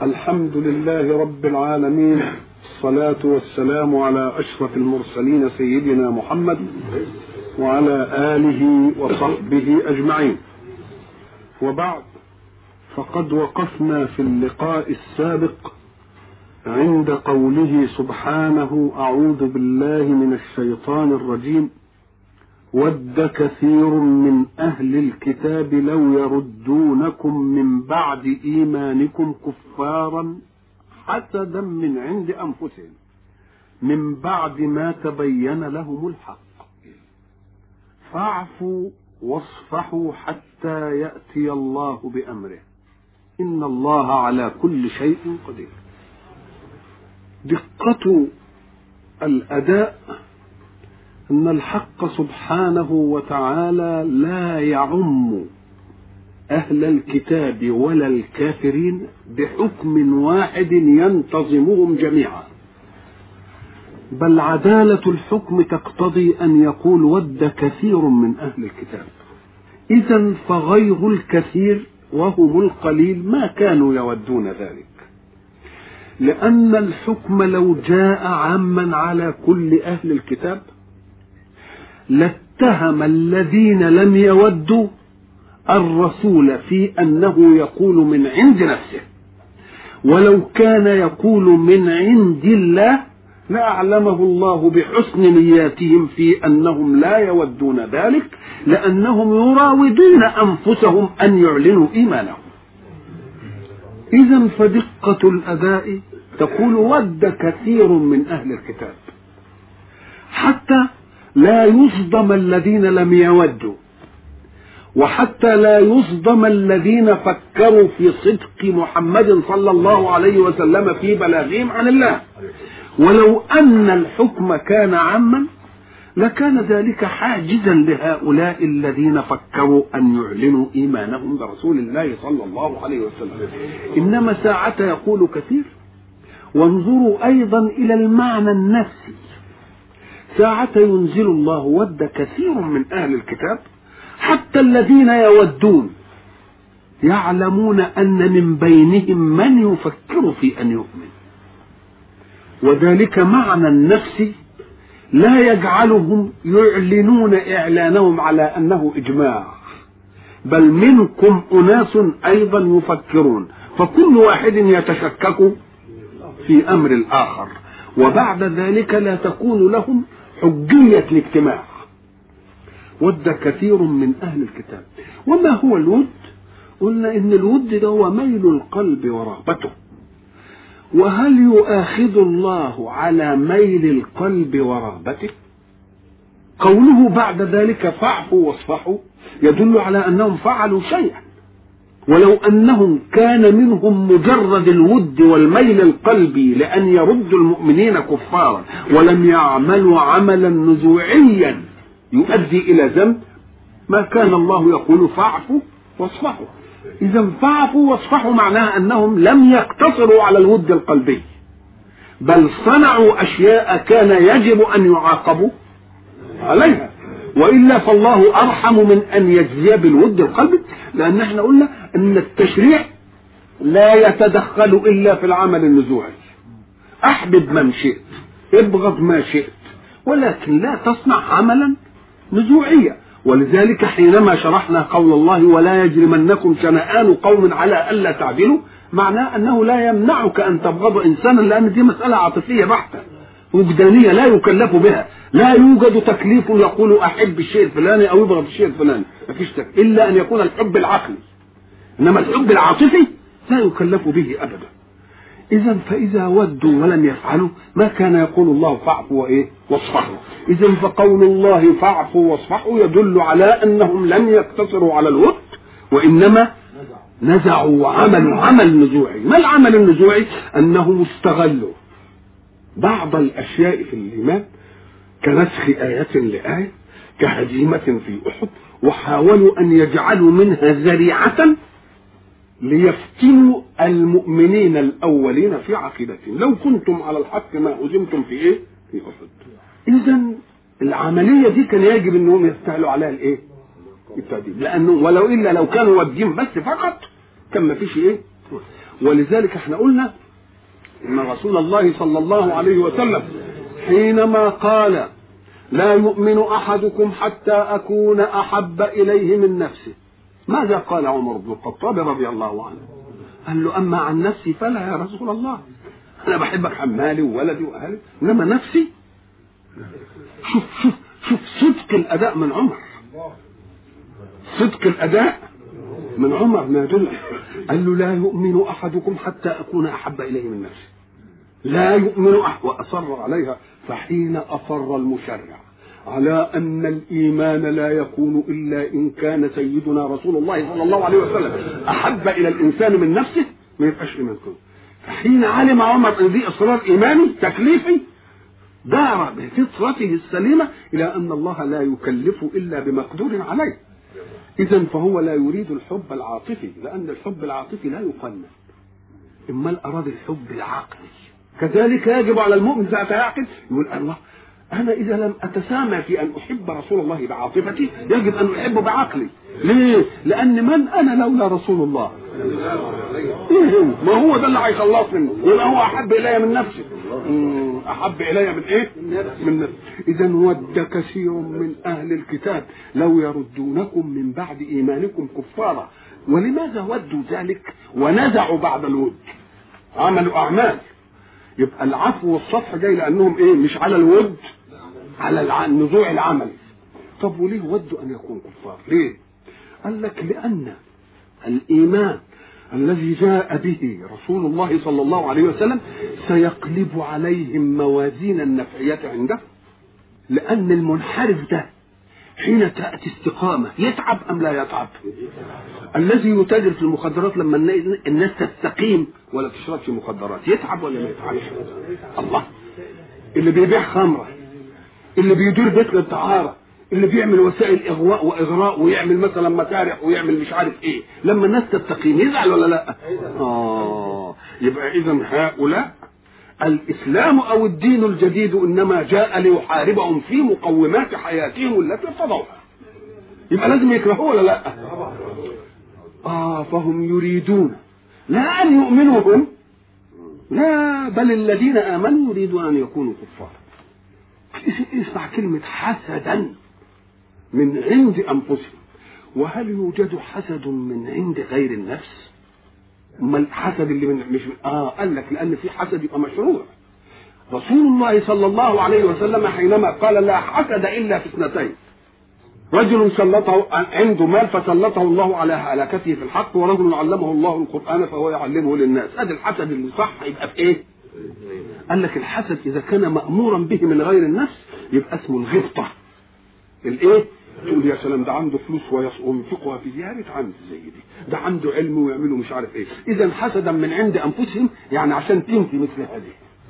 الحمد لله رب العالمين، الصلاة والسلام على أشرف المرسلين سيدنا محمد وعلى آله وصحبه أجمعين. وبعد، فقد وقفنا في اللقاء السابق عند قوله سبحانه: أعوذ بالله من الشيطان الرجيم: ود كثير من أهل الكتاب لو يردونكم من بعد إيمانكم كفارا حسدا من عند أنفسهم من بعد ما تبين لهم الحق فاعفوا واصفحوا حتى يأتي الله بأمره إن الله على كل شيء قدير. دقة الأداء أن الحق سبحانه وتعالى لا يعم أهل الكتاب ولا الكافرين بحكم واحد ينتظمهم جميعا، بل عدالة الحكم تقتضي أن يقول: ود كثير من أهل الكتاب. إذن فغير الكثير وهم القليل ما كانوا يودون ذلك، لأن الحكم لو جاء عاما على كل أهل الكتاب لاتهم الذين لم يودوا الرسول في أنه يقول من عند نفسه، ولو كان يقول من عند الله لأعلمه الله بحسن نياتهم في أنهم لا يودون ذلك، لأنهم يراودون أنفسهم أن يعلنوا إيمانهم. إذن فدقة الأداء تقول: ود كثير من أهل الكتاب، حتى لا يصدم الذين لم يودوا، وحتى لا يصدم الذين فكروا في صدق محمد صلى الله عليه وسلم في بلاغهم عن الله. ولو أن الحكم كان عاما لكان ذلك حاجزا لهؤلاء الذين فكروا أن يعلنوا إيمانهم برسول الله صلى الله عليه وسلم. إنما ساعة يقول كثير. وانظروا أيضا إلى المعنى النفسي، ساعة ينزل الله ود كثير من أهل الكتاب، حتى الذين يودون يعلمون أن من بينهم من يفكر في أن يؤمن، وذلك معنى النفسي لا يجعلهم يعلنون إعلانهم على أنه إجماع، بل منكم أناس أيضا يفكرون، فكل واحد يتشكك في أمر الآخر، وبعد ذلك لا تكون لهم حجية الاجتماع. ود كثير من أهل الكتاب. وما هو الود؟ قلنا إن الود ده هو ميل القلب ورغبته. وهل يؤاخذ الله على ميل القلب ورغبته؟ قوله بعد ذلك فاعفوا واصفحوا يدل على أنهم فعلوا شيئا، ولو أنهم كان منهم مجرد الود والميل القلبي لأن يردوا المؤمنين كفارا ولم يعملوا عملا نزوعيا يؤدي إلى ذنب ما كان الله يقول فاعفوا واصفحوا. إذا فاعفوا واصفحوا معناها أنهم لم يقتصروا على الود القلبي، بل صنعوا أشياء كان يجب أن يعاقبوا عليها، وإلا فالله أرحم من أن يجزي بالود القلبي، لأن احنا قلنا أن التشريع لا يتدخل إلا في العمل النزوعي. أحبب من شئت، ابغض ما شئت، ولكن لا تصنع عملا نزوعيا. ولذلك حينما شرحنا قول الله: ولا يجرمنكم شنآن قوم على ألا تعدلوا، معناه أنه لا يمنعك أن تبغض إنسانا، لأن دي مسألة عاطفية بحتة وجدانية لا يكلف بها. لا يوجد تكليف يقول أحب الشيء الفلاني أو يبغض الشيء الفلاني، مفيش تكليف إلا أن يكون الحب العقلي، إنما الحب العاطفي لا يكلف به أبدا. إذا فإذا ودوا ولم يفعلوا ما كان يقول الله فاعفوا واصفحوا. إذا فقول الله فاعفوا واصفحوا يدل على أنهم لم يقتصروا على الود، وإنما نزعوا وعملوا عمل نزوعي. ما العمل النزوعي؟ أنهم استغلوا بعض الأشياء في الإيمان كنسخ آية لآية، كهزيمة في أحد، وحاولوا أن يجعلوا منها ذريعة ليفتنوا المؤمنين الأولين في عقيدتهم. لو كنتم على الحق ما هزمتم في أحد. إذن العملية دي كان يجب أنهم يستهلوا عليها التأديب، لأنه ولو إلا لو كانوا ودين بس فقط كان ما فيش ولذلك احنا قلنا ان رسول الله صلى الله عليه وسلم حينما قال لا يؤمن احدكم حتى اكون احب اليه من نفسه، ماذا قال عمر بن الخطاب رضي الله عنه؟ قال له اما عن نفسي فلا يا رسول الله، انا بحبك عن مالي وولدي واهلي، انما نفسي. شوف صدق الاداء من عمر، صدق الاداء من عمر ما يدل. قال له لا يؤمن احدكم حتى اكون احب اليه من نفسي، لا يؤمن احد، واصر عليها. فحين اصر المشرع على ان الايمان لا يكون الا ان كان سيدنا رسول الله صلى الله عليه وسلم احب الى الانسان من نفسه، ما يبقاش ايمان كله. فحين علم عمر ان دي اصرار ايماني تكليفي، دار بفطرته السليمه الى ان الله لا يكلف الا بمقدور عليه. اذا فهو لا يريد الحب العاطفي، لان الحب العاطفي لا يقنن، اما اراد الحب العقلي. كذلك يجب على المؤمن ذات يعقل يقول الله انا اذا لم اتسامى في ان احب رسول الله بعاطفتي يجب ان احبه بعقلي. ليه؟ لان من انا لولا رسول الله؟ ما هو ده اللي هيخلصني، يبقى هو احب الي من نفسي. احب الي من ايه؟ من نفسي. اذا ود كثير من اهل الكتاب لو يردونكم من بعد ايمانكم كفارا. ولماذا ودوا ذلك ونزعوا بعد الود؟ عملوا اعمال. يبقى العفو والصفح جاي لانهم ايه؟ مش على الود، على النزوع العملي. طب وليه ودوا ان يكونوا كفار؟ ليه؟ قال لك لان الايمان الذي جاء به رسول الله صلى الله عليه وسلم سيقلب عليهم موازين النفعية عنده. لان المنحرف ده حين تأتي استقامة يتعب ام لا يتعب؟ الذي يتاجر في المخدرات لما الناس تستقيم ولا تشربش مخدرات يتعب ولا ما يتعبش؟ الله. اللي بيبيع خمرة، اللي بيدير بيت للطهارة، اللي بيعمل وسائل اغواء واغراء ويعمل مثلا مسارح ويعمل مش عارف ايه، لما الناس تستقيم يزعل ولا لا؟ يبقى اذا هؤلاء الاسلام او الدين الجديد انما جاء ليحاربهم في مقومات حياتهم التي ارتضوها. يبقى لازم يكرهوه ولا لا؟ فهم يريدون لا ان يؤمنوا هم، لا بل الذين امنوا يريدون ان يكونوا كفارا. اسمع كلمة حسدا من عند انفسهم. وهل يوجد حسد من عند غير النفس؟ ما الحسد اللي مش قال لك لان في حسد يبقى مشروع. رسول الله صلى الله عليه وسلم حينما قال لا حسد الا في اثنتين: رجل سلطه عنده مال فسلطه الله على هلاكته في الحق، ورجل علمه الله القرآن فهو يعلمه للناس. هذا الحسد اللي صح يبقى في ايه؟ قال لك الحسد اذا كان مأمورا به من غير النفس يبقى اسمه الغبطة. الايه؟ تقول يا سلام ده عنده فلوس وينفقها في زيارة عند زي دي، ده عنده علم ويعمله مش عارف ايه. اذا حسدا من عند انفسهم، يعني عشان تنتي مثل هذه،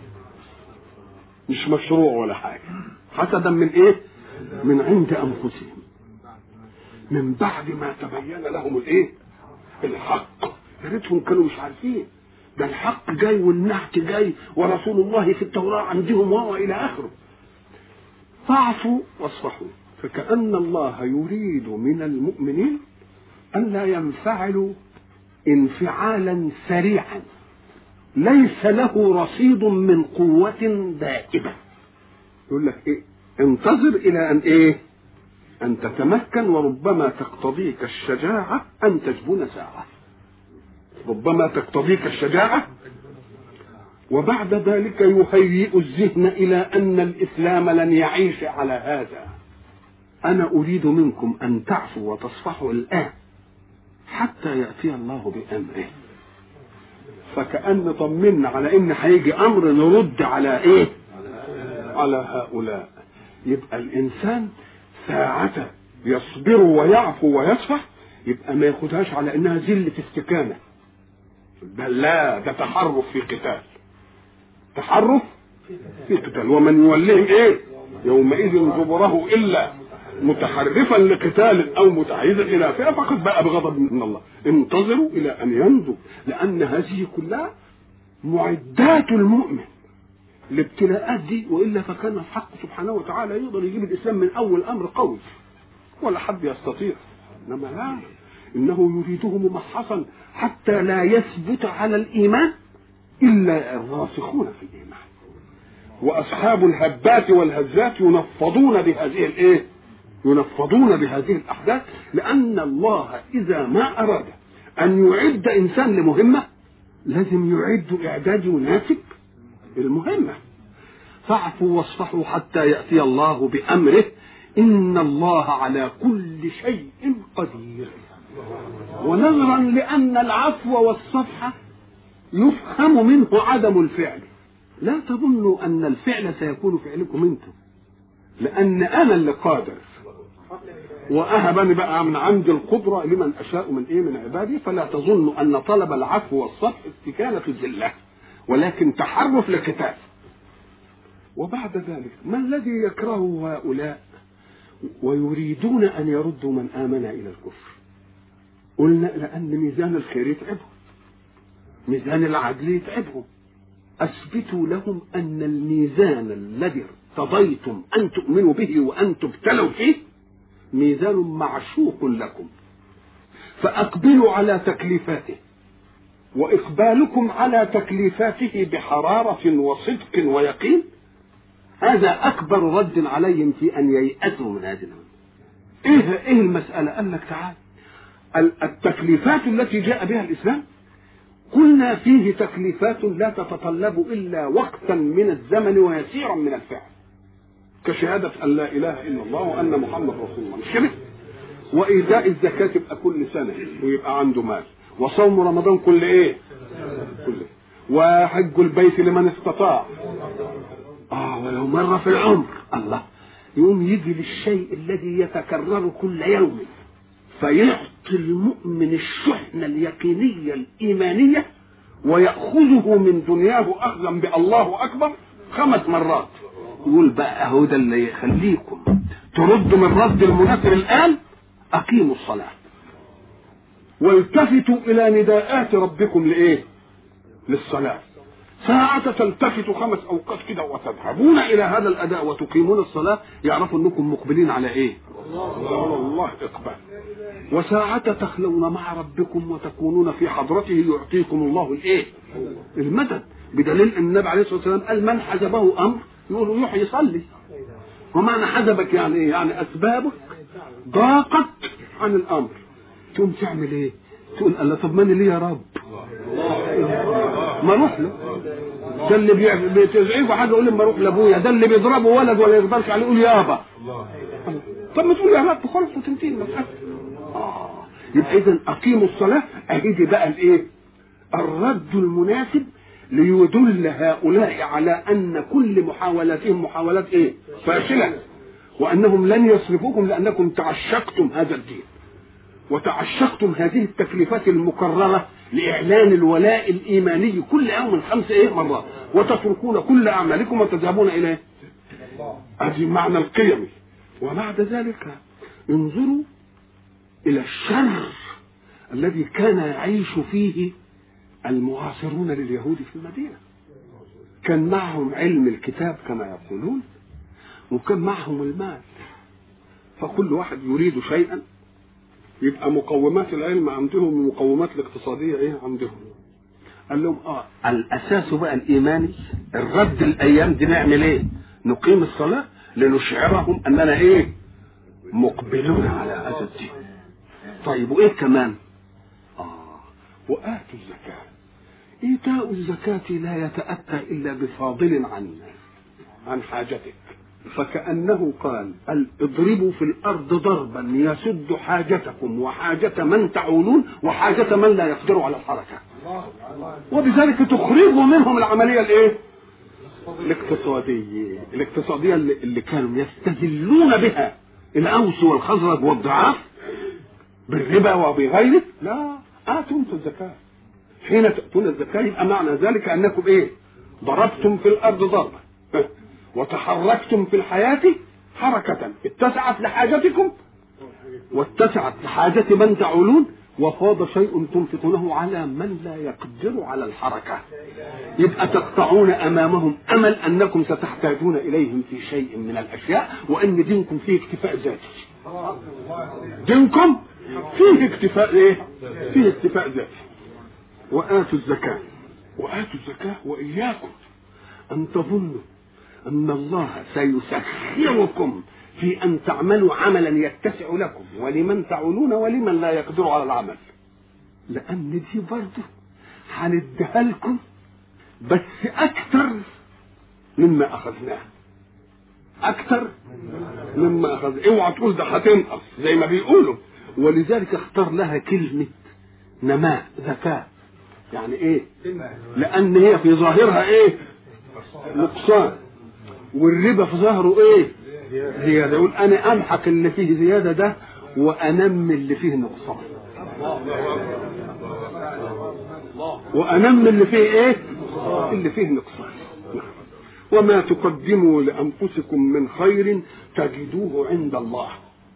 مش مشروع ولا حاجة. حسدا من ايه؟ من عند انفسهم، من بعد ما تبين لهم الايه؟ الحق. يا ريتهم كانوا مش عارفين ده الحق جاي والنعت جاي ورسول الله في التوراة عندهم وهو الى اخره. فاعفوا واصفحوا. فكأن الله يريد من المؤمنين أن لا ينفعلوا انفعالا سريعا ليس له رصيد من قوة دائمة. يقول لك ايه؟ انتظر الى ان ايه؟ ان تتمكن، وربما تقتضيك الشجاعة ان تجبن ساعة. ربما تقتضيك الشجاعة، وبعد ذلك يهيئ الذهن الى ان الاسلام لن يعيش على هذا. انا اريد منكم ان تعفوا وتصفحوا الان حتى يأتي الله بامره. فكأن طمنا على ان هيجي امر نرد على ايه؟ على هؤلاء. يبقى الانسان ساعة يصبر ويعفو ويصفح يبقى ما ياخدهاش على انها ذلة استكانة، بل لا، ده تحرف في قتال. تحرف في قتال. ومن يوليهم ايه؟ يومئذ دبره الا متحرفا لقتال او متحيزا الى فئة فقد باء بغضب من الله. انتظروا الى ان ينضج، لان هذه كلها معدات المؤمن الابتلاءات دي، والا فكان الحق سبحانه وتعالى يقدر يجيب الاسلام من اول امر قوي ولا حد يستطيع. انما لا، إنه يريده ممحصا حتى لا يثبت على الإيمان إلا الراسخون في الإيمان. وأصحاب الهبات والهزات ينفضون بهذه الإيه؟ ينفضون بهذه الأحداث، لأن الله إذا ما أراد أن يعد إنسان لمهمة لازم يعد إعداد يناسب المهمة. فاعفوا واصفحوا حتى يأتي الله بأمره إن الله على كل شيء قدير. ونظرا لأن العفو والصفح يفهم منه عدم الفعل، لا تظنوا أن الفعل سيكون فعلكم أنتم، لأن أنا اللي قادر، وأهبني بقى من عند القدرة لمن أشاء من عبادي. فلا تظنوا أن طلب العفو والصفح استكانة الذلة، ولكن تحرف لكتاب. وبعد ذلك ما الذي يكره هؤلاء ويريدون أن يردوا من آمن إلى الكفر؟ قلنا لأن ميزان الخير يتعبهم، ميزان العدل يتعبهم. أثبتوا لهم أن الميزان الذي ارتضيتم أن تؤمنوا به وأن تبتلوا فيه ميزان معشوق لكم، فأقبلوا على تكليفاته. وإقبالكم على تكليفاته بحرارة وصدق ويقين هذا أكبر رد عليهم في أن ييأسوا من هذه المسألة. إيه المسألة؟ قال لك تعال، التكليفات التي جاء بها الإسلام قلنا فيه تكليفات لا تتطلب إلا وقتا من الزمن ويسيرا من الفعل، كشهادة أن لا إله إلا الله وأن محمد رسول الله، مش كده؟ وإيتاء الزكاة تبقى كل سنة ويبقى عنده مال، وصوم رمضان كل إيه؟ كله، وحج البيت لمن استطاع ولو مرة في العمر. الله، يقوم يجي للشيء الذي يتكرر كل يوم فيعطي المؤمن الشحنة اليقينية الإيمانية ويأخذه من دنياه أخذا بالله أكبر 5 مرات. يقول بقى هو ده اللي يخليكم تردوا من رد المنكر الآن. أقيموا الصلاة والتفتوا إلى نداءات ربكم لإيه؟ للصلاة. ساعة تلتفتوا 5 أوقات كده وتذهبون إلى هذا الأداء وتقيمون الصلاة، يعرفوا أنكم مقبلين على إيه؟ الله إقبال. وساعة تخلون مع ربكم وتكونون في حضرته يعطيكم الله الإيه؟ المدد. بدليل أن النبي عليه الصلاة والسلام قال من حجبه أمر يقول يروح يصلي. ومعنى حجبك يعني إيه؟ يعني أسبابك ضاقت عن الأمر، تقوم تعمل إيه؟ تقول الله طب من لي يا رب؟ ما اروح له. ده اللي بتزعجه حاجه يقول لي ما اروح لابويا، ده اللي بيضربه ولد ولا يقدرش عليه يقول يابا. طب ما تقول يا رب خلاص وتنتهي المساله. يبقى اذا اقيموا الصلاه اهدي بقى الايه؟ الرد المناسب ليدل هؤلاء على ان كل محاولاتهم محاولات ايه؟ فاشله، وانهم لن يصرفوكم لانكم تعشقتم هذا الدين وتعشقتم هذه التكليفات المكررة لإعلان الولاء الإيماني كل يوم 5 مرات، وتتركون كل أعمالكم وتذهبون إليه. هذه معنى القيم. وبعد ذلك انظروا إلى الشر الذي كان يعيش فيه المعاصرون لليهود في المدينة. كان معهم علم الكتاب كما يقولون، وكان معهم المال، فكل واحد يريد شيئا يبقى مقومات العلم عندهم ومقومات الاقتصادية ايه عندهم. قال لهم الاساس بقى الايماني. الرد الايام دي نعمل ايه؟ نقيم الصلاة لنشعرهم اننا ايه؟ مقبلون على هذا الدين. طيب وايه كمان؟ وآتوا الزكاة. ايتاء الزكاة لا يتأتى الا بفاضل عن حاجتك، فكأنه قال اضربوا في الأرض ضربا يسد حاجتكم وحاجة من تعولون وحاجة من لا يقدر على الحركة، وبذلك تخرجوا منهم العملية الايه؟ الاقتصادية اللي كانوا يستذلون بها الأوس والخزرج والضعاف بالربا وبغيره. لا، آتوا الزكاة. حين تأتون الزكاة يبقى معنى ذلك أنكم ايه؟ ضربتم في الأرض ضربا وتحركتم في الحياة حركة اتسعت لحاجتكم واتسعت لحاجة من تعولون، وفاض شيء تنفقونه على من لا يقدر على الحركة. يبقى تقطعون أمامهم أمل أنكم ستحتاجون إليهم في شيء من الأشياء، وأن دينكم فيه اكتفاء ذاتي. دينكم فيه اكتفاء ايه؟ فيه اكتفاء ذاتي. وآتوا الزكاة وإياكم أن تظنوا أن الله سيسخركم في أن تعملوا عملا يتسع لكم ولمن تعولون ولمن لا يقدر على العمل، لأن دي برضه هنديها لكم بس أكثر مما أخذناه، أكثر مما أخذ. اوعى تقول ده هتنقص زي ما بيقولوا، ولذلك اختار لها كلمة نماء زكاة. يعني ايه؟ لأن هي في ظاهرها ايه؟ نقصان، والربا في ظاهره ايه؟ زيادة. يقول أنا أمحق اللي فيه زيادة ده وأنمي اللي فيه نقصان، وأنمي اللي فيه ايه؟ اللي فيه نقصان. وما تقدموا لأنفسكم من خير تجدوه عند الله.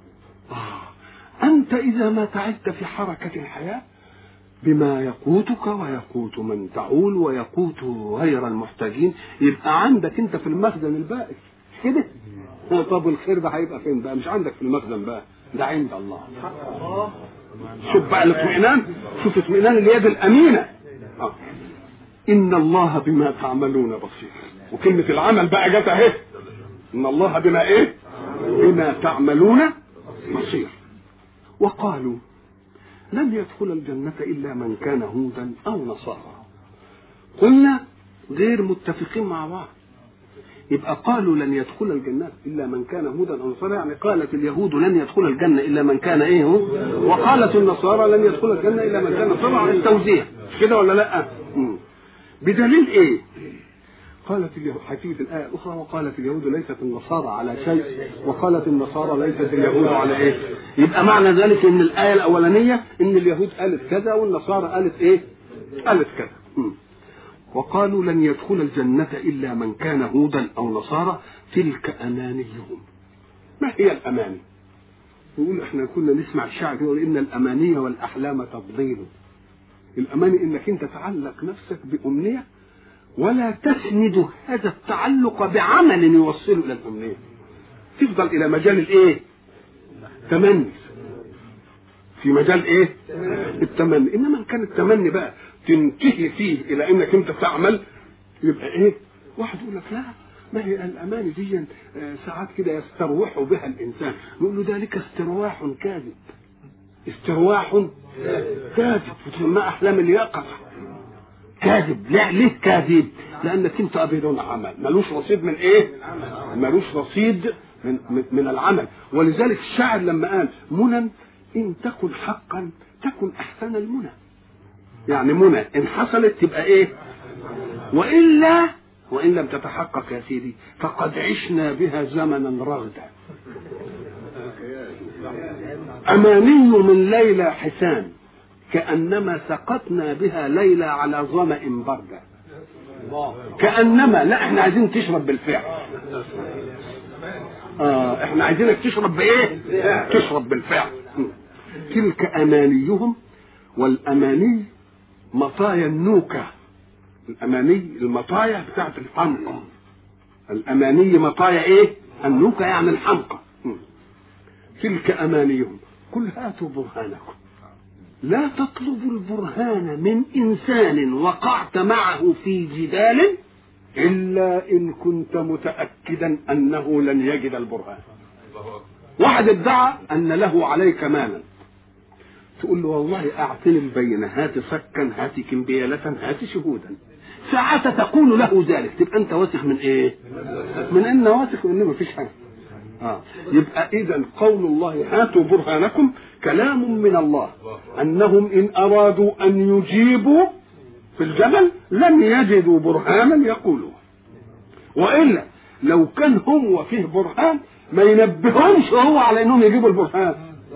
أنت إذا ما تعبت في حركة الحياة بما يقوتك ويقوت من تعول ويقوت غير المحتاجين، يبقى عندك أنت في المخزن البائس كده. طب الخير ده هيبقى فين بقى؟ مش عندك في المخزن بقى، ده عند الله. شوف بقى الاطمئنان، شوف اطمئنان اليد الأمينة. إن الله بما تعملون بصير. وكلمة العمل بقى جت اهي، إن الله بما ايه؟ بما تعملون بصير. وقالوا لن يدخل الجنة إلا من كان هودا أو نصارى. قلنا غير متفقين مع بعض. يبقى قالوا لن يدخل الجنة إلا من كان هودا أو نصارى، يعني قالت اليهود لن يدخل الجنة إلا من كان إيه هو، وقالت النصارى لن يدخل الجنة إلا من كان نصارى، على التوزيع كده ولا لا؟ بدليل إيه؟ قالت اليهود، حكيت الآية الأخرى، وقالت اليهود ليست النصارى على شيء وقالت النصارى ليست اليهود على إيه. يبقى معنى ذلك إن الآية الأولانية إن اليهود قالت كذا والنصارى قالت إيه؟ قالت كذا. وقالوا لن يدخل الجنة إلا من كان هودا أو نصارى تلك أمانيهم. ما هي الأماني؟ يقول إحنا كنا نسمع الشعر يقول إن الأماني والأحلام تضليل. الأماني إنك أنت تعلق نفسك بأمنية ولا تسند هذا التعلق بعمل يوصله إلى الأمنية، تفضل إلى مجال الإيه؟ تمني، في مجال إيه؟ التمني. إنما كان التمني بقى تنتهي فيه إلى إنك أنت تعمل، يبقى إيه؟ واحد يقول لك لا، ما هي الأماني دي ساعات كده يستروح بها الإنسان، نقول له ذلك استرواح كاذب، استرواح كاذب، وتسمى أحلام اليقظة كاذب. لا، ليه كاذب؟ لأنك أنت أبدون عمل، ملوش رصيد من إيه؟ ملوش رصيد من العمل. ولذلك الشاعر لما قال منى إن تكن حقا تكن أحسن المنى، يعني منى إن حصلت تبقى إيه؟ وإلا وإن لم تتحقق يا سيدي فقد عشنا بها زمنا رغدا. أماني من ليلى حسان كأنما سقطنا بها ليلى على ظمأ بردة. كأنما، لا احنا عايزين تشرب بالفعل. احنا عايزينك تشرب بايه؟ تشرب بالفعل. تلك أمانيهم، والأماني مطايا النوكة. الأماني المطايا بتاعت الحمقى، الأماني مطايا ايه؟ النوكة يعني الحمقى. تلك أمانيهم قل هاتوا برهانكم. لا تطلبوا البرهان من إنسان وقعت معه في جدال إلا إن كنت متأكدا أنه لن يجد البرهان. واحد ادعى أن له عليك مالا، تقول له والله أعطني البينة، هات صكا، هات كمبيالة، هات شهودا. ساعة تقول له ذلك تبقى أنت واثق من إيه؟ من أن واثق إنه ما فيش حاجة. يبقى إذن قول الله هاتوا برهانكم كلام من الله، أنهم إن أرادوا أن يجيبوا في الجبل لم يجدوا برهانا يقولوا، وإلا لو كان هو فيه برهان ما ينبههمش هو على أنهم يجيبوا البرهان،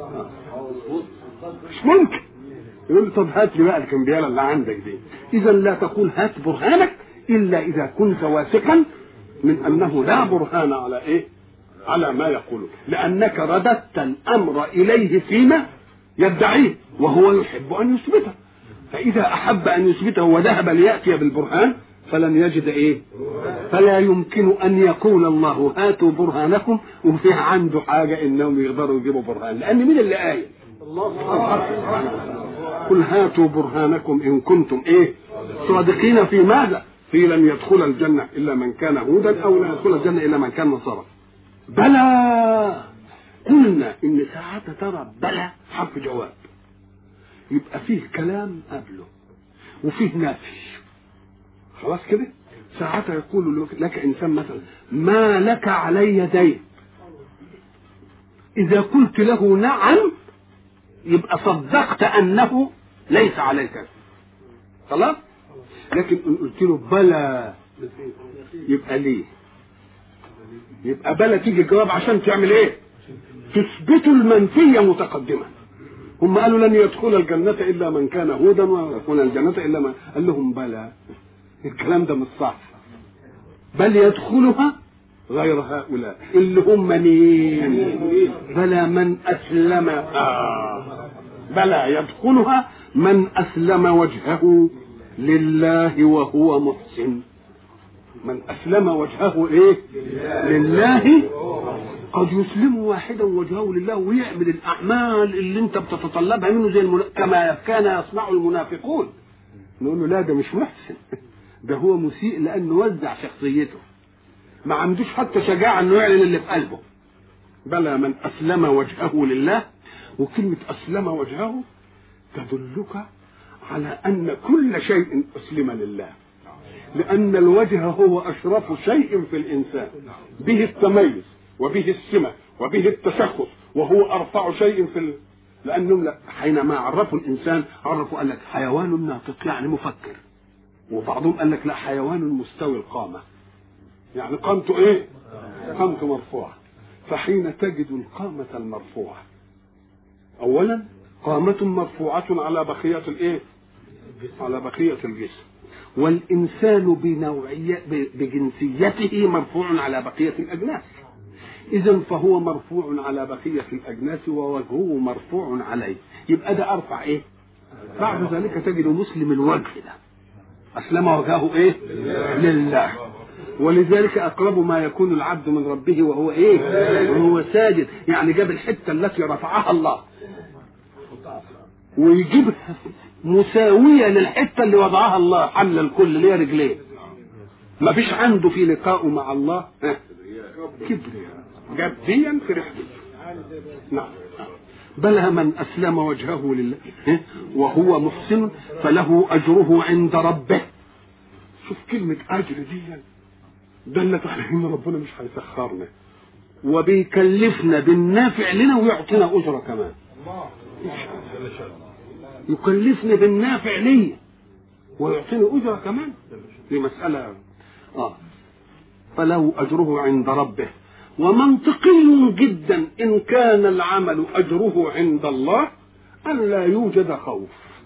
مش ممكن. يقول طب هات لي بقى الكمبيالة اللي عندك دي. إذا لا تقول هات برهانك إلا إذا كنت واثقا من أنه لا برهان على إيه؟ على ما يقوله، لأنك رددت الأمر إليه فيما يدعيه وهو يحب أن يثبته. فإذا أحب أن يثبته وذهب ليأتي بالبرهان فلن يجد إيه؟ فلا يمكن أن يقول الله هاتوا برهانكم وفيه عنده حاجة إنهم يقدروا يجيبوا برهان، لأن مين اللي قايل؟ قل هاتوا برهانكم ان كنتم صادقين في ماذا؟ في لن يدخل الجنه الا من كان هودا او لن يدخل الجنه الا من كان نصارى. بلى قلنا ان ساعات ترى بلى حرف جواب يبقى فيه كلام قبله وفيه نافي، خلاص كده. ساعتها يقول لك انسان مثلا ما لك علي دين، اذا قلت له نعم يبقى صدقت انه ليس عليك، خلاص. لكن ان قلت له بلى يبقى ليه؟ يبقى بلى تيجي الجواب عشان تعمل ايه؟ تثبت المنفيه متقدما. هم قالوا لن يدخل الجنه الا من كان هودا ويدخل الجنه الا من، قال لهم بلى الكلام ده مش صح، بل يدخلها غير هؤلاء اللي هم مين؟ بلى من أسلم. بلى يدخلها من أسلم وجهه لله وهو محسن. من أسلم وجهه لله. قد يسلم واحدا وجهه لله ويعمل الأعمال اللي انت بتتطلبها منه زي كما كان يصنع المنافقون. نقول له لا ده مش محسن، ده هو مسيء لأنه وزع شخصيته، ما عندوش حتى شجاعة انه يعلن اللي في قلبه. بلى من أسلم وجهه لله. وكلمة أسلم وجهه تدلك على أن كل شيء أسلم لله، لأن الوجه هو أشرف شيء في الإنسان، به التميز وبه السمة وبه التشخص، وهو أرفع شيء في لأنهم حينما عرفوا الإنسان عرفوا قال لك حيوان ناطق يعني مفكر، وبعضهم قال لك لا حيوان مستوي القامة يعني قامته قامته مرفوعة. فحين تجد القامة المرفوعة أولا قامة مرفوعة على بقية على بقية الجسم، والإنسان بجنسيته مرفوع على بقية الأجناس، إذا فهو مرفوع على بقية الأجناس ووجهه مرفوع عليه، يبقى ده أرفع بعد ذلك تجد مسلم الوجه ده أسلم وجهه لله. ولذلك أقرب ما يكون العبد من ربه وهو وهو ساجد، يعني جاب الحتة التي رفعها الله ويجيبها مساوية للحتة اللي وضعها الله، حل الكل ليه رجليه، ما فيش عنده في لقائه مع الله كبرياء جديا في رحلته. نعم. بلى من أسلم وجهه لله وهو محسن فله أجره عند ربه. شوف كلمة أجر دي دلت على إن ربنا مش هيسخرنا وبيكلفنا بالنافع لنا ويعطينا أجرة كمان. يكلفنا بالنافع لي ويعطينا أجرة كمان، دي مسألة فله أجره عند ربه. ومنطقي جدا إن كان العمل أجره عند الله أن لا يوجد خوف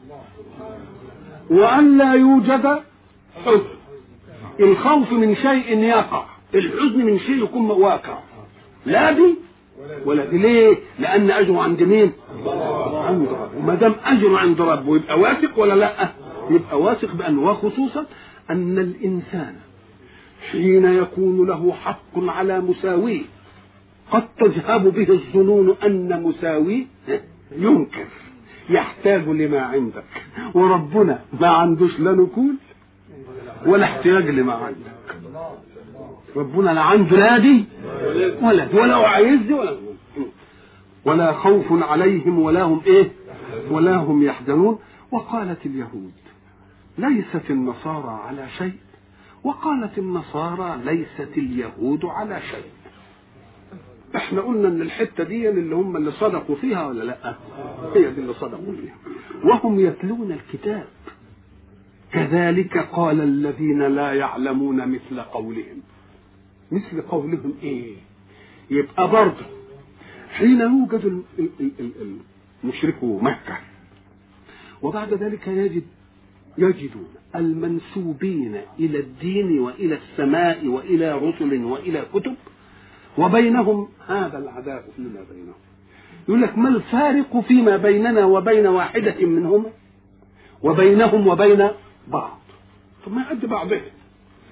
وأن لا يوجد حزن. الخوف من شيء يقع، الحزن من شيء يكون واقع، لا دي ولا دي. ليه؟ لأن أجره عند مين؟ عند رب. وما دام أجره عند رب يبقى واثق ولا لا؟ يبقى واثق بأن، وخصوصا أن الإنسان حين يكون له حق على مساويه قد تذهب به الظنون أن مساويه ينكر يحتاج لما عندك، وربنا ما عندوش لا نكول ولا احتياج لما عندك. ربنا لا عنده لا دي ولا هو عايز دي ولا خوف عليهم ولا هم ولا هم يحزنون. وقالت اليهود ليست النصارى على شيء، وقالت النصارى ليست اليهود على شيء. احنا قلنا ان الحته دي اللي هم اللي صدقوا فيها ولا لا؟ هي دي اللي صدقوا فيها. وهم يتلون الكتاب كذلك قال الذين لا يعلمون مثل قولهم. مثل قولهم يبقى برضه حين يوجد المشركو مكة وبعد ذلك يجدون المنسوبين إلى الدين وإلى السماء وإلى رسل وإلى كتب وبينهم هذا العداء فيما بينهم. يقول لك ما الفارق فيما بيننا وبين واحدة منهم وبينهم وبين بعض؟ طب ما يعد بعضهم.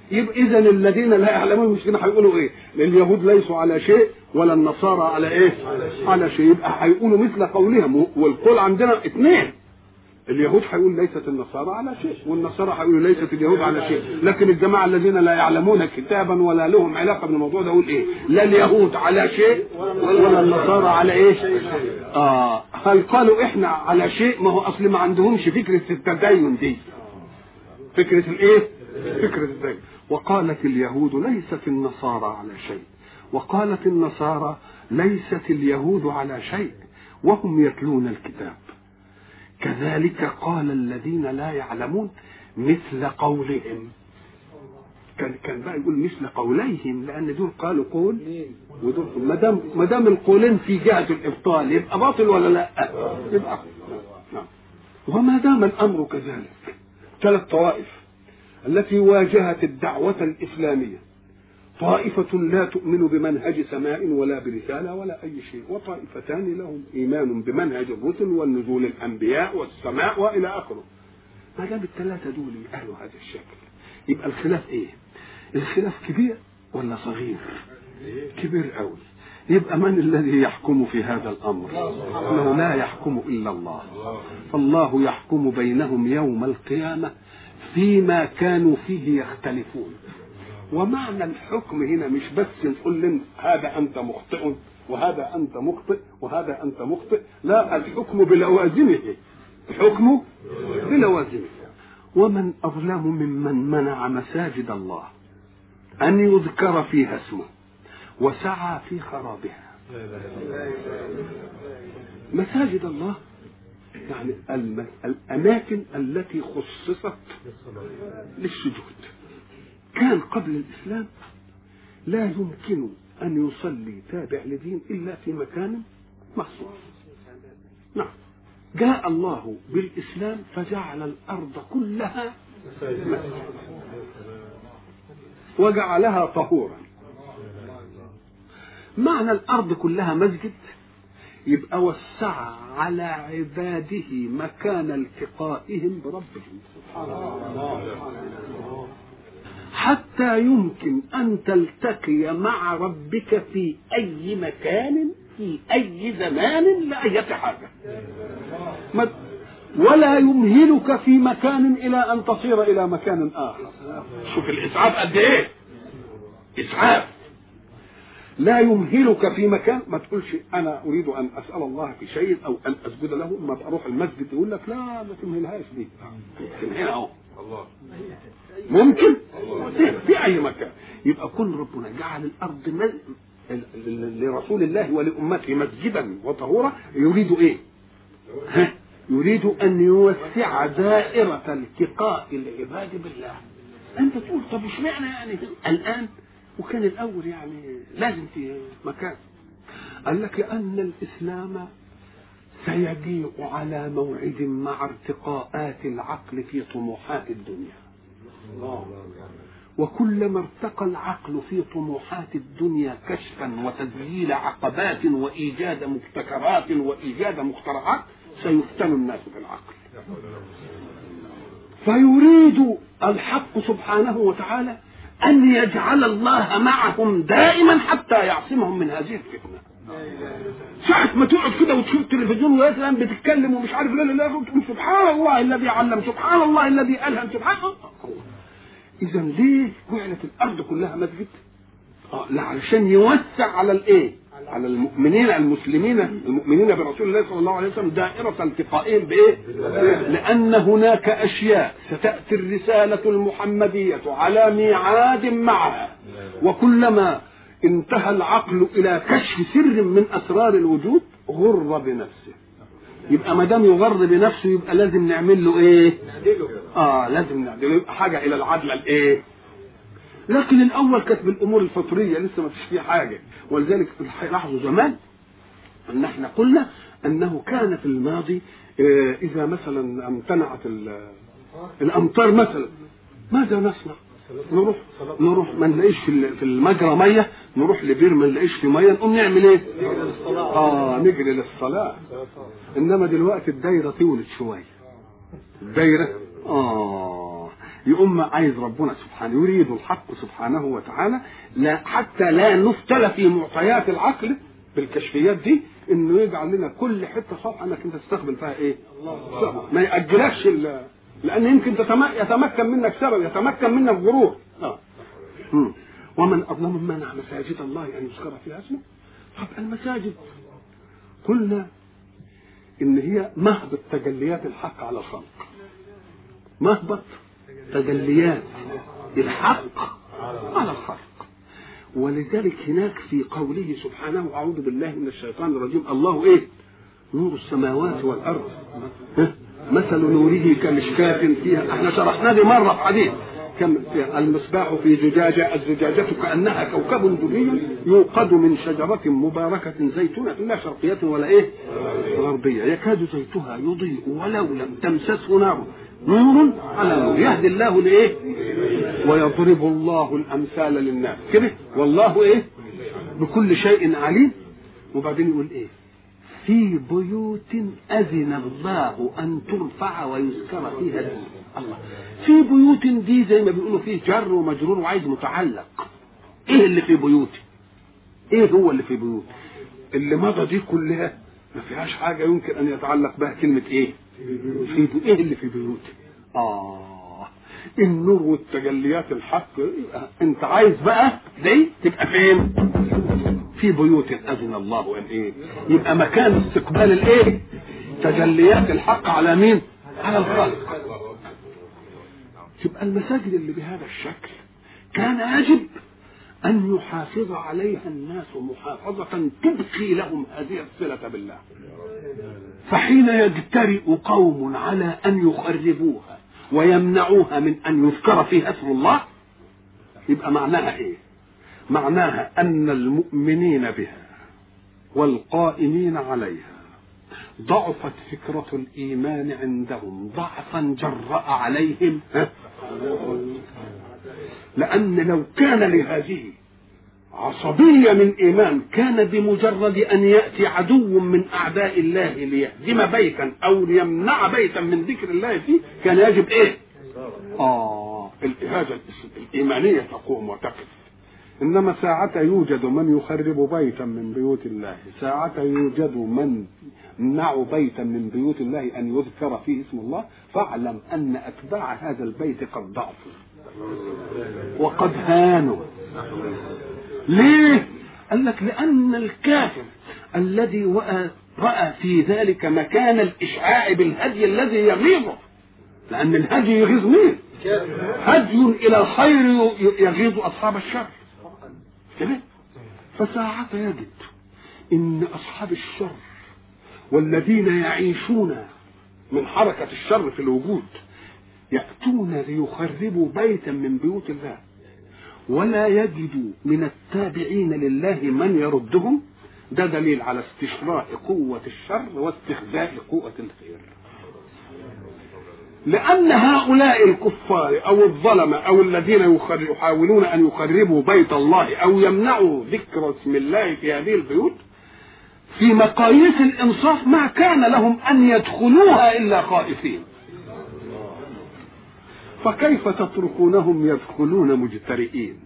يبقى اذا الذين لا يعلمون المسلمين هيقولوا ايه؟ اليهود ليسوا على شيء ولا النصارى على ايه؟ على شيء. يبقى هيقولوا مثل قولهم. والقول عندنا اثنين، اليهود هيقول ليست النصارى على شيء، والنصارى هيقولوا ليست اليهود على شيء. لكن الجماعه الذين لا يعلمون كتابا ولا لهم علاقه بالموضوع ده يقول ايه؟ لا اليهود على شيء ولا النصارى على ايه؟ هل قالوا احنا على شيء؟ ما هو اصل ما عندهمش فكره التدين دي، فكره الايه؟ فكره التدين. وقالت اليهود ليست النصارى على شيء، وقالت النصارى ليست اليهود على شيء وهم يتلون الكتاب. كذلك قال الذين لا يعلمون مثل قولهم. كان بقى يقول مثل قوليهم، لان دول قالوا قول ودول ما دام القولين في جهه الابطال يبقى باطل ولا لا؟ يبقى نعم. وما دام الامر كذلك، ثلاث طوائف التي واجهت الدعوه الاسلاميه، طائفة لا تؤمن بمنهج سماء ولا برسالة ولا أي شيء، وطائفتان لهم إيمان بمنهج الرسل والنزول الأنبياء والسماء وإلى آخره. ما دام الثلاثة دول أهلوا هذا الشكل، يبقى الخلاف إيه؟ الخلاف كبير ولا صغير؟ كبير قوي. يبقى من الذي يحكم في هذا الأمر؟ أنه لا يحكم إلا الله، فالله يحكم بينهم يوم القيامة فيما كانوا فيه يختلفون. ومعنى الحكم هنا مش بس نقول لهم هذا أنت مخطئ وهذا أنت مخطئ وهذا أنت مخطئ، لا، الحكم بلوازمه، الحكم بلوازمه. ومن أظلم ممن منع مساجد الله أن يذكر فيها اسمه وسعى في خرابها. مساجد الله يعني الأماكن التي خصصت للسجود. كان قبل الإسلام لا يمكن أن يصلي تابع لدين إلا في مكان مخصوص. نعم. جاء الله بالإسلام فجعل الأرض كلها مسجد وجعلها طهورا. معنى الأرض كلها مسجد يبقى وسع على عباده مكان التقائهم بربهم حتى يمكن أن تلتقي مع ربك في أي مكان في أي زمان لأي حاجة، ولا يمهلك في مكان إلى أن تصير إلى مكان آخر. شوف الإسعاف قد إيه، إسعاف. لا يمهلك في مكان، ما تقولش أنا أريد أن أسأل الله في شيء أو أن أسجد له ما أروح المسجد يقول لك لا ما تمهلهاش دي، تمهلها أهو ممكن في أي مكان. يبقى كل ربنا جعل الأرض لرسول الله ولأمته مسجدا وطهورا. يريد إيه؟ يريد أن يوسع دائرة التقاء العباد بالله. أنت تقول طب اشمعنى يعني الآن وكان الأول يعني لازم في مكان؟ قال لك لأن الإسلام سيجيء على موعد مع ارتقاءات العقل في طموحات الدنيا. وكلما ارتقى العقل في طموحات الدنيا كشفا وتذليل عقبات وإيجاد مبتكرات وإيجاد مخترعات سيفتن الناس بالعقل. فيريد الحق سبحانه وتعالى أن يجعل الله معهم دائما حتى يعصمهم من هذه الفتنة. ساعة ما تقعد كده وتشوف التلفزيون ويا بتتكلم ومش عارف لا تقول سبحان الله الذي علم، سبحان الله الذي ألهم، سبحان الله. إذا ليه جعلت الأرض كلها مسجد؟ لا علشان يوسع على الإيه؟ على المؤمنين المؤمنين برسول الله صلى الله عليه وسلم دائرة التقائهم بإيه؟ لأن هناك أشياء ستأتي الرسالة المحمدية على ميعاد معها، وكلما انتهى العقل إلى كشف سر من أسرار الوجود غر بنفسه. يبقى ما دام يغر بنفسه يبقى لازم نعمل له إيه؟ لازم نعمل له حاجة إلى العدل الإيه؟ لكن الأول كانت بالأمور الفطرية لسه ما فيش فيه حاجة. ولذلك لاحظوا زمان أن احنا قلنا أنه كان في الماضي إذا مثلا امتنعت الأمطار مثلا ماذا نصنع؟ نروح ما نلاقيش في المجرى مية، نروح لبير ما نلاقيش في مية، نقوم نعمل ايه؟ نجري للصلاة. انما دلوقتي الدايرة طولت شوية، الدايرة يقوم عايز ربنا سبحانه يريد الحق سبحانه وتعالى لا حتى لا نفتل في معطيات العقل بالكشفيات دي، انه يجعل لنا كل حته صفحه انك انت تستقبل فيها ايه؟ الله. ما ياجلكش لان يمكن يتمكن منك سبب، يتمكن منك غرور. ومن اظلم ممن منع مساجد الله ان يذكر فيها اسمه. طب المساجد قلنا ان هي مهبط تجليات الحق على الخلق، مهبط تجليات الحق على الخلق. ولذلك هناك في قوله سبحانه أعوذ بالله من الشيطان الرجيم الله ايه؟ نور السماوات والارض مثل نوره كمشكاة فيها، احنا شرحنا دي مره في حديث كم المصباح في زجاجة، الزجاجة كأنها كوكب دري يوقد من شجرة مباركة زيتونة لا شرقية ولا ايه غربية يكاد زيتها يضيء ولو لم تمسسه نار نور على نور يهدي الله لايه ويضرب الله الامثال للناس كده والله ايه بكل شيء عليم. وبعدين يقول ايه في بيوت اذن الله ان ترفع ويذكر فيها اسمه الله. في بيوت دي زي ما بيقولوا فيه جر ومجرور وعايز متعلق. ايه اللي في بيوت؟ ايه هو اللي في بيوت؟ اللي مضى دي كلها ما فيهاش حاجه يمكن ان يتعلق بها كلمه ايه في ايه اللي في بيوت؟ النور والتجليات الحق. انت عايز بقى دي تبقى فين؟ في بيوت اذن الله ان ايه يبقى مكان استقبال الايه تجليات الحق على مين؟ على الخلق. تبقى المساجد اللي بهذا الشكل كان يجب ان يحافظ عليها الناس محافظة تبقي لهم هذه الصلة بالله. فحين يجترئ قوم على ان يخربوها ويمنعوها من ان يذكر فيها اسم الله يبقى معناها ايه؟ معناها ان المؤمنين بها والقائمين عليها ضعفت فكرة الإيمان عندهم ضعفا جرأ عليهم لأن لو كان لهذه عصبية من إيمان كان بمجرد أن يأتي عدو من أعداء الله ليهدم بيتا أو ليمنع بيتا من ذكر الله فيه كان يجب إيه؟ الإهاجة الإيمانية تقوم وتقف. إنما ساعة يوجد من يخرب بيتا من بيوت الله، ساعة يوجد من يمنع بيتا من بيوت الله أن يذكر فيه اسم الله، فاعلم أن أتباع هذا البيت قد ضعفوا وقد هانوا. ليه؟ قال لك لأن الكافر الذي رأى في ذلك مكان الإشعاع بالهدي الذي يغيظه، لأن الهدي يغيظ مين؟ هدي إلى الخير يغيظ أصحاب الشر كده. فساعة يجد ان اصحاب الشر والذين يعيشون من حركة الشر في الوجود يأتون ليخربوا بيتا من بيوت الله ولا يجدوا من التابعين لله من يردهم، ده دليل على استشراء قوة الشر واستخزاء قوة الخير. لأن هؤلاء الكفار أو الظلمة أو الذين يحاولون أن يخربوا بيت الله أو يمنعوا ذكر اسم الله في هذه البيوت في مقاييس الإنصاف ما كان لهم أن يدخلوها إلا خائفين، فكيف تتركونهم يدخلون مجترئين؟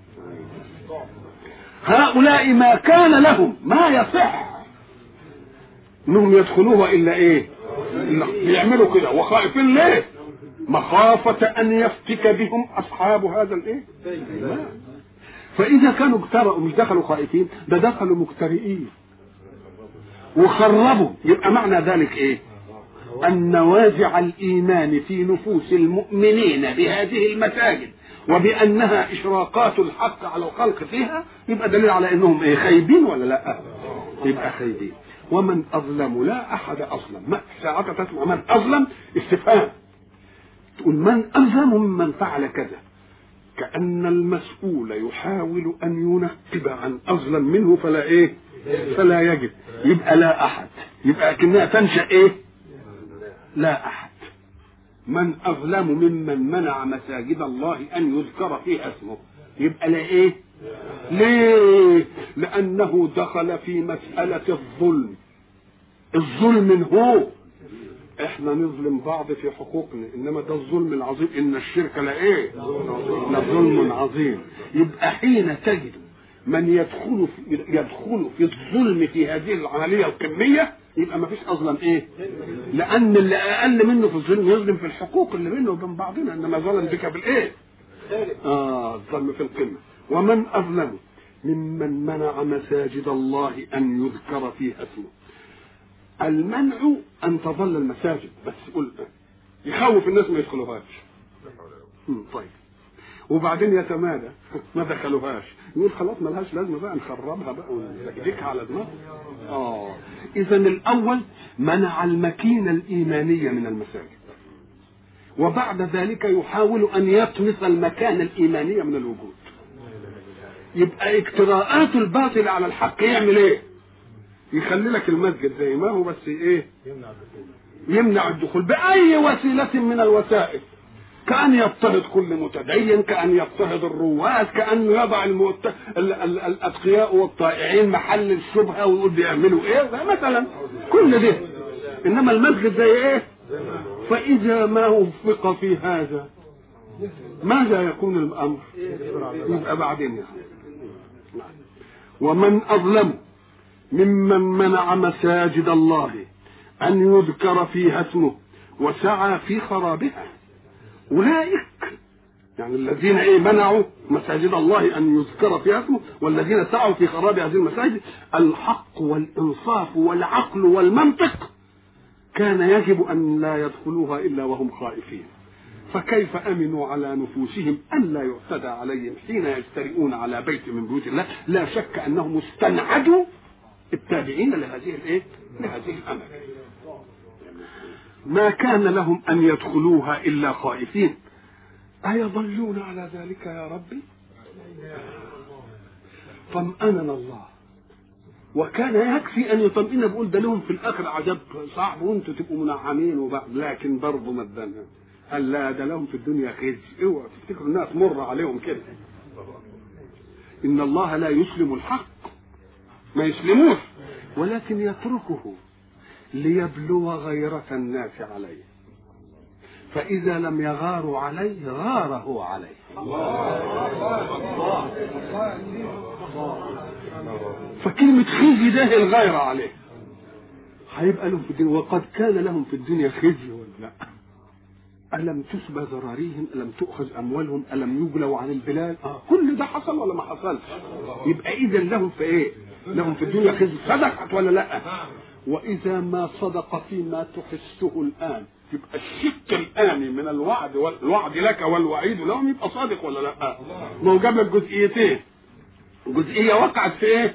هؤلاء ما كان لهم ما يصح أنهم يدخلوها إلا إيه؟ يعملوا كده وخائفين ليه؟ مخافة أن يفتك بهم أصحاب هذا الإيه؟ فإذا كانوا اجترأوا مش دخلوا خائفين، ده دخلوا مجترئين وخربوا. يبقى معنى ذلك إيه؟ أن نوازع الإيمان في نفوس المؤمنين بهذه المساجد وبأنها إشراقات الحق على الخلق فيها يبقى دليل على أنهم إيه؟ خايبين ولا لا؟ يبقى خايبين. ومن أظلم لا أحد أظلم. ما ساعة تسمع من أظلم استفهام تقول من أظلم ممن فعل كذا، كأن المسؤول يحاول أن ينقب عن أظلم منه فلا إيه فلا يجد. يبقى لا أحد، يبقى كأنها تنشأ إيه لا أحد. من أظلم ممن منع مساجد الله أن يذكر فيها اسمه، يبقى لا إيه ليه؟ لأنه دخل في مسألة الظلم. الظلم هو احنا نظلم بعض في حقوقنا، انما ده الظلم العظيم، ان الشرك لا ايه؟ لظلم عظيم. يبقى حين تجد من يدخل في الظلم في هذه العمليه القميه، يبقى ما فيش اصلا ايه؟ لان اللي اقل منه في الظلم يظلم في الحقوق اللي بينه وبين بعضنا، انما ظلم بك بالايه؟ الظلم في القمه. ومن اظلم ممن منع مساجد الله ان يذكر فيها اسمه. المنع ان تظل المساجد، بس يقول يخوف الناس ما يدخلوهاش. طيب وبعدين يتمادى ما دخلوهاش، يقول خلاص ما لهاش لازمه بقى نخربها بقى ونزكدكها على دماغها. اذا الاول منع المكينه الايمانيه من المساجد، وبعد ذلك يحاول ان يطمس المكانه الايمانيه من الوجود. يبقى اجتراءات الباطل على الحق يعمل ايه؟ يخلي لك المسجد زي ما هو، بس ايه؟ يمنع الدخول باي وسيله من الوسائل، كأن يضطهد كل متدين، كأن يضطهد الرواد، كأن يضع الأتقياء والطائعين محل الشبهة ويقول بيعملوا ايه مثلا، كل ده. انما المسجد زي ايه؟ فإذا ما وفق في هذا ماذا يكون الأمر؟ يبقى بعدين يعني. ومن أظلم ممن منع مساجد الله أن يذكر فيها اسمه وسعى في خرابها. أولئك يعني الذين ايه؟ منعوا مساجد الله أن يذكر فيها اسمه، والذين سعوا في خراب هذه المساجد. الحق والإنصاف والعقل والمنطق كان يجب أن لا يدخلوها إلا وهم خائفين. فكيف أمنوا على نفوسهم أن لا يعتدى عليهم حين يجترئون على بيت من بيوت الله؟ لا شك أنهم استنعدوا التابعين لهذه الايه؟ لهذه الأمر. ما كان لهم أن يدخلوها إلا خائفين. أيظلون على ذلك يا ربي؟ طمأننا الله، وكان يكفي أن يطمئن بقول ده لهم في الآخر عذاب صعب وانتم تبقوا منعمين وبعد، لكن برضه مدنها قال لا ده لهم في الدنيا خزي. اوعوا تفتكروا الناس مر عليهم كده. إن الله لا يسلم الحق، ما يسلموش، ولكن يتركه ليبلو غيرة الناس عليه، فإذا لم يغاروا عليه غار هو عليه. فكلمة خزي ده الغيرة عليه. هيبقى لهم في الدنيا، وقد كان لهم في الدنيا خزي ولا لا؟ ألم تسبى ذراريهم؟ ألم تؤخذ أموالهم؟ ألم يجلوا عن البلاد؟ كل ده حصل ولا ما حصلش؟ يبقى إذا لهم في إيه؟ لهم في الدنيا خزي. صدقت ولا لا؟ وإذا ما صدق فيما تحسه الآن، يبقى الشق الآني من الوعد لك والوعيد لهم يبقى صادق ولا لا؟ ما هو جاب لك جزئيتين، جزئية وقعت في إيه؟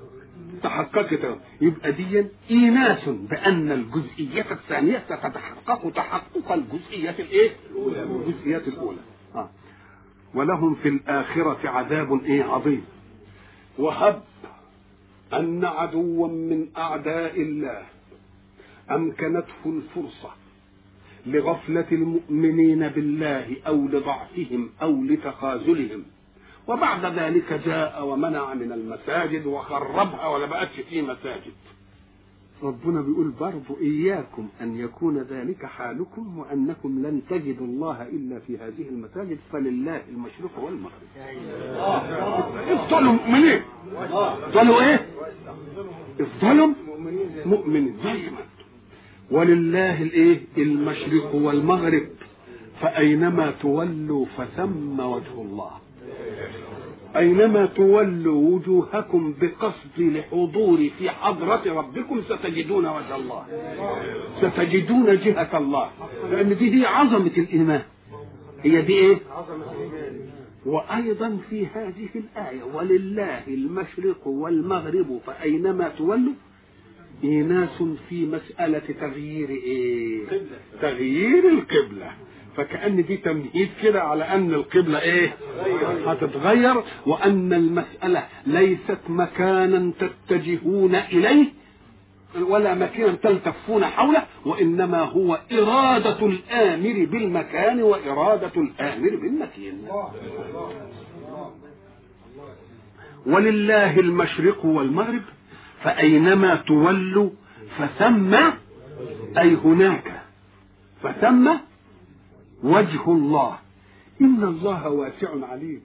تحققت. يبقى دي إيناس بأن الجزئية الثانية ستتحقق تحقق الجزئية الإيه؟ الجزئيات الأولى. ولهم في الآخرة عذاب إيه؟ عظيم. وهب أن عدوا من أعداء الله أمكنته الفرصة لغفلة المؤمنين بالله أو لضعفهم أو لتخاذلهم، وبعد ذلك جاء ومنع من المساجد وخربها ولا بقتش فيه مساجد. ربنا بيقول برضو إياكم أن يكون ذلك حالكم، وأنكم لن تجدوا الله إلا في هذه المساجد، فلله المشرق والمغرب. افضلوا مؤمنين، افضلوا ايه؟ افضلوا مؤمنين دائما. ولله الايه؟ المشرق والمغرب، فأينما تولوا فثم وجه الله. أينما تولوا وجوهكم بقصد الحضور في حضرة ربكم ستجدون وجه الله، ستجدون جهة الله، لأن دي هي عظمة الإيمان. هي دي إيه؟ عظمة الإيمان. وأيضا في هذه الآية ولله المشرق والمغرب فأينما تولوا، إيناس في مسألة تغيير إيه؟ تغيير القبلة. فكأن دي تمهيد كده على أن القبلة إيه؟ هتتغير، وأن المسألة ليست مكانا تتجهون إليه ولا مكانا تلتفون حوله، وإنما هو إرادة الآمر بالمكان وإرادة الآمر بالمكان. ولله المشرق والمغرب فأينما تولوا فثم أي هناك فثم وجه الله. إن الله واسع عليم.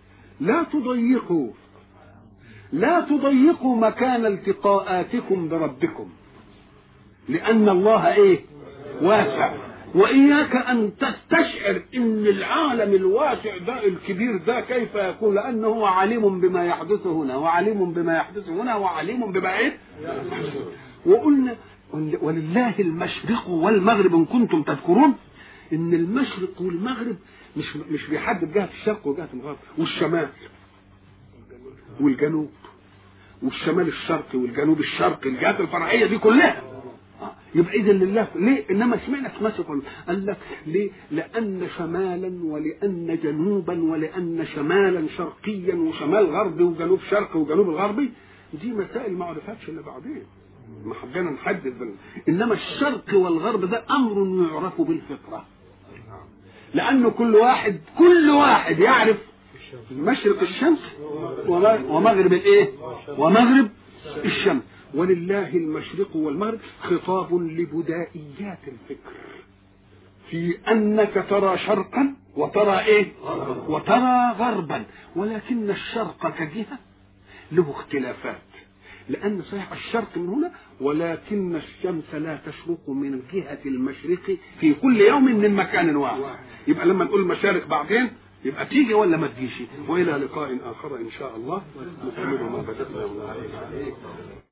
لا تضيقوا مكان التقاءاتكم بربكم، لأن الله إيه؟ واسع. وإياك أن تستشعر إن العالم الواسع ده الكبير ده كيف يكون، لأنه هو عليم بما يحدث هنا وعليم بما يحدث هنا وعليم بما إيه؟ وقلنا ولله المشرق والمغرب إن كنتم تذكرون إن المشرق والمغرب مش بيحدد جهة الشرق وجهة الغرب والشمال والجنوب والشمال الشرقي والجنوب الشرقي، الجهات الفرعية دي كلها. يبقى إذن لله ليه؟ إنما سمعنا مشرق، قال لك ليه؟ لأن شمالا ولأن جنوبا ولأن شمالا شرقيا وشمال غربي وجنوب شرقي وجنوب الغربي دي مسائل ما عرفتش إلا بعدين، ما حبينا نحدد إنما الشرق والغرب ده أمر يعرف بالفطرة، لأنه كل واحد يعرف مشرق الشمس ومغرب الايه ومغرب الشمس. ولله المشرق والمغرب خطاب لبدائيات الفكر، في أنك ترى شرقا وترى ايه وترى غربا، ولكن الشرق كجهة له اختلافات، لأن صحيح الشرق من هنا ولكن الشمس لا تشرق من جهة المشرق في كل يوم من مكان واحد. يبقى لما نقول مشارق بعدين يبقى تيجي ولا ما تجيش. وإلى لقاء آخر إن شاء الله نكمل ما بدأنا.